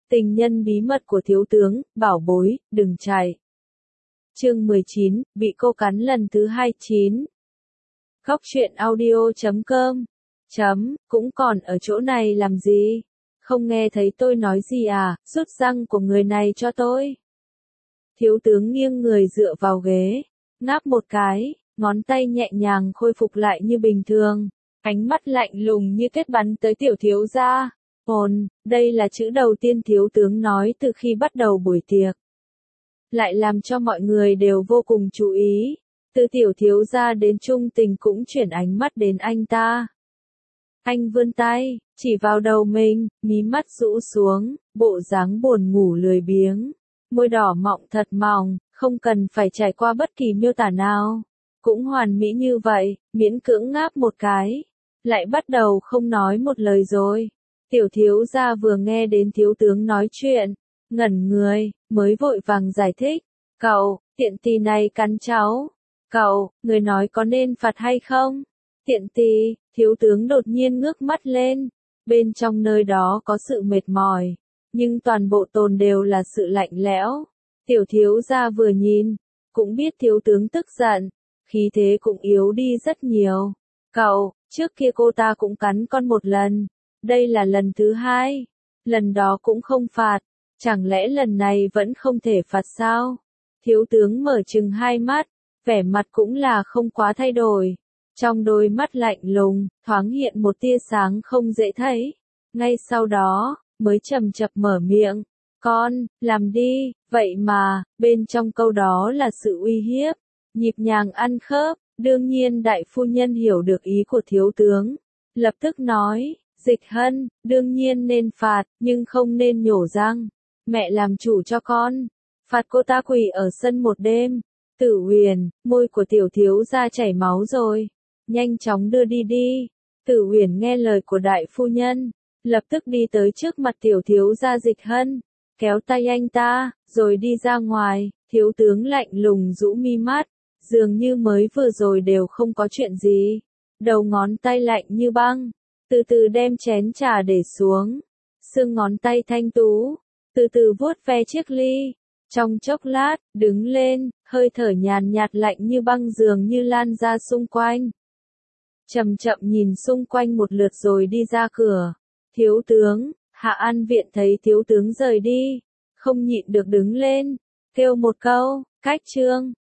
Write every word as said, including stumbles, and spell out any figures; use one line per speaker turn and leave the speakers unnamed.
Tình nhân bí mật của thiếu tướng, bảo bối, đừng chạy. Chương mười chín, bị cô cắn lần thứ hai chín. Góc truyện audio chấm com. Chấm, cũng còn ở chỗ này làm gì? Không nghe thấy tôi nói gì à, rút răng của người này cho tôi. Thiếu tướng nghiêng người dựa vào ghế, ngáp một cái, ngón tay nhẹ nhàng khôi phục lại như bình thường, ánh mắt lạnh lùng như kết bắn tới tiểu thiếu gia. Hồn, đây là chữ đầu tiên thiếu tướng nói từ khi bắt đầu buổi tiệc. Lại làm cho mọi người đều vô cùng chú ý, từ tiểu thiếu gia đến trung tình cũng chuyển ánh mắt đến anh ta. Anh vươn tay, chỉ vào đầu mình, mí mắt rũ xuống, bộ dáng buồn ngủ lười biếng, môi đỏ mọng thật mỏng, không cần phải trải qua bất kỳ miêu tả nào. Cũng hoàn mỹ như vậy, miễn cưỡng ngáp một cái, lại bắt đầu không nói một lời rồi. Tiểu thiếu gia vừa nghe đến thiếu tướng nói chuyện, ngẩn người, mới vội vàng giải thích. Cậu, tiện tì này cắn cháu. Cậu, người nói có nên phạt hay không? Tiện tì, thiếu tướng đột nhiên ngước mắt lên. Bên trong nơi đó có sự mệt mỏi, nhưng toàn bộ tồn đều là sự lạnh lẽo. Tiểu thiếu gia vừa nhìn, cũng biết thiếu tướng tức giận, khí thế cũng yếu đi rất nhiều. Cậu, trước kia cô ta cũng cắn con một lần. Đây là lần thứ hai, lần đó cũng không phạt, chẳng lẽ lần này vẫn không thể phạt sao? Thiếu tướng mở trừng hai mắt, vẻ mặt cũng là không quá thay đổi. Trong đôi mắt lạnh lùng, thoáng hiện một tia sáng không dễ thấy. Ngay sau đó, mới chậm chậm mở miệng. Con, làm đi, vậy mà, bên trong câu đó là sự uy hiếp, nhịp nhàng ăn khớp. Đương nhiên đại phu nhân hiểu được ý của thiếu tướng, lập tức nói. Dịch Hân, đương nhiên nên phạt, nhưng không nên nhổ răng. Mẹ làm chủ cho con. Phạt cô ta quỳ ở sân một đêm. Tử Huyền, môi của tiểu thiếu gia chảy máu rồi. Nhanh chóng đưa đi đi. Tử Huyền nghe lời của đại phu nhân, lập tức đi tới trước mặt tiểu thiếu gia Dịch Hân, kéo tay anh ta, rồi đi ra ngoài. Thiếu tướng lạnh lùng rũ mi mắt, dường như mới vừa rồi đều không có chuyện gì. Đầu ngón tay lạnh như băng, từ từ đem chén trà để xuống, xương ngón tay thanh tú, từ từ vuốt ve chiếc ly. Trong chốc lát, đứng lên, hơi thở nhàn nhạt lạnh như băng dường như lan ra xung quanh. Chậm chậm nhìn xung quanh một lượt rồi đi ra cửa. Thiếu tướng, Hạ An Viện thấy thiếu tướng rời đi, không nhịn được đứng lên, kêu một câu, cách trương.